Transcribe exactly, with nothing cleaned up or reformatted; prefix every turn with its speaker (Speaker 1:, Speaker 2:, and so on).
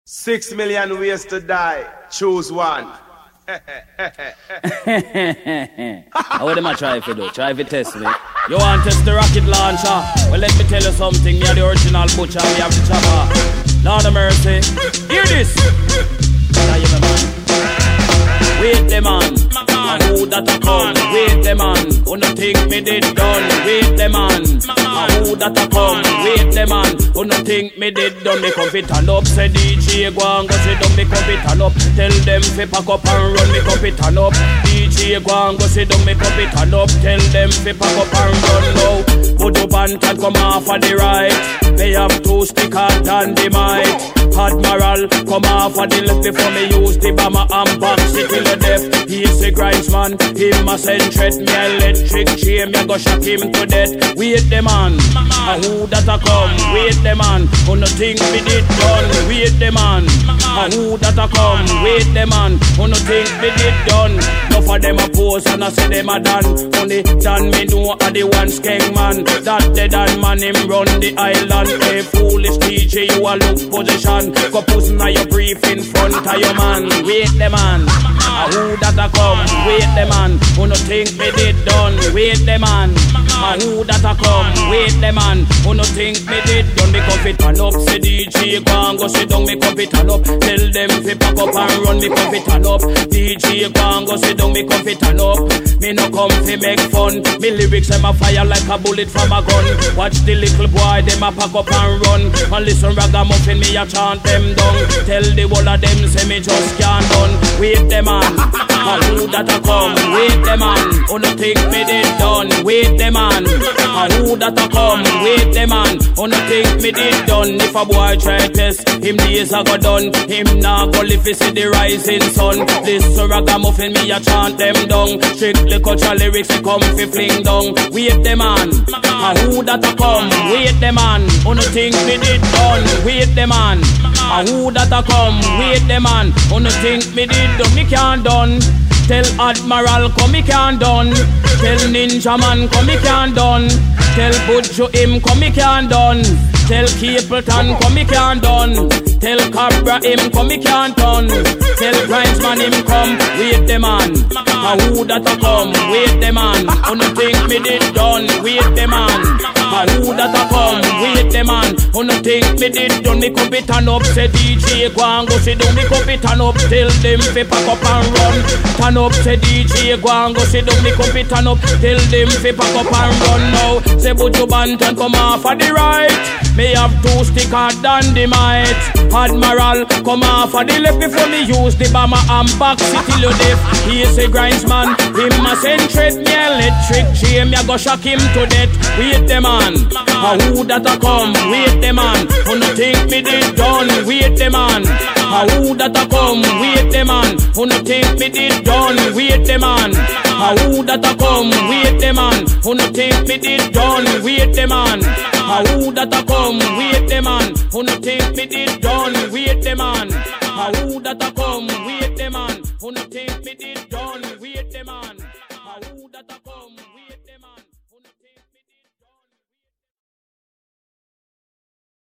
Speaker 1: Six million ways to die. Choose one.
Speaker 2: How them I try if you do? Try if you test me. You want to test the rocket launcher? Well, let me tell you something. Me are the original butcher. We have the chopper. Lord of mercy. Hear this. Now you my man. Wait the man. And who that a come? Wait the man. Who no think me did done? Wait the man. And who that a come? Wait the man. Who no think me did done? Me come fit and up. Say D J go and go sit down. Me come fit and up. Tell them fi pack up and run. Me come fit and up. D J go and go sit down. Me come fit and up. Tell them fi pack up and run now. Put up and tag come off of the right. They have two sticker than the might. Admiral come off of the left before me use the bomber and box it till the death. He's a grindsman, him a send threat. Me electric chain, me go shock him to death. Wait the man, a who that a come? Wait the man, who no think me did done? Wait the man, a who that a come? Wait the man, who no think me did done? No for them a pose and I say them a done. Only done me know a the one skeng man. That the done man him run the island. Hey foolish D J, you a look position. Go pussy now your brief in front of your man. Wait the man, a who that a come? Wait the man, who no think me did done? Wait the man, a who that a come? Wait the man, who no think me did done? Me come fit and up, say D J go and go sit down. Me come fit and up, tell them fi pack up and run. Me come fit and up, D J go and go sit down. Me come fit and up, me no come fi make fun. Me lyrics them a fire like a bullet from a gun. Watch the little boy them a pack up and run. And listen ragamuffin me a chant them down. Tell the whole of them say me just can't done. Wait the man, a who that a come? Wait the man, who no think me did done? Wait the man, a who that a come? Wait the man, who no think me did done? If a boy try test, him days a go done. Him nah go live to see the rising sun. This ragamuffin me a chant them down. Strictly culture lyrics we come fi fling down. Wait the man, a who that a come? Wait the man, who no think me did done? Wait the man, a who that a come? Wait the man, who no think me did done? Me can't done. Tell Admiral come me can't done. Tell Ninja Man come me can't done. Tell Butcho him come me can't done. Tell Capleton come me can't done. Tell Cabra him come me can't done. Tell Grindsman him come. Wait the man, a who that a come? Wait the man, who no think me did done? Wait the man, a who that a come? Wait the man, who no think me did done? Me come fit and up, say D J go and go sit down. Me come fit and up, tell them fi pack up and run. Turn up, say D J go and go sit down. Me come fit and up, tell them fi pack up and run now. Say Buju Banton come off of the right. Me have two sticker than the might. Admiral come off of the left before me use the bomber and box it till you deaf. He is a grindsman, him a send threat. Me electric chain, me a go shock him to death. Wait the man, a who that a come? Wait the man, who no think me did done? Wait the man, a who that a come? Wait the man, who no think me did done? Wait the man, a who that a come? Wait the man, who no think me did done? Wait the man, a who that a come? Wait the man, who no think me did done? Wait the man, a who that a come? Wait the man, who no think me did done? Wait the man, a who that a come?